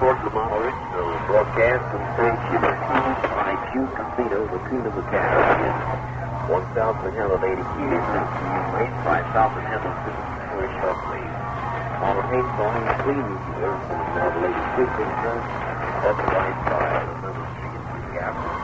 report to Monterey. Broadcast from St. Hubert. On a Q Casino, the Queen of the Caribbean. 1,000 elevated keys. Raised by Southern Hamilton for a short wave. On the main song, Queen of the Elevated Quick Picture. Authorized by the Middle Street in the Africa.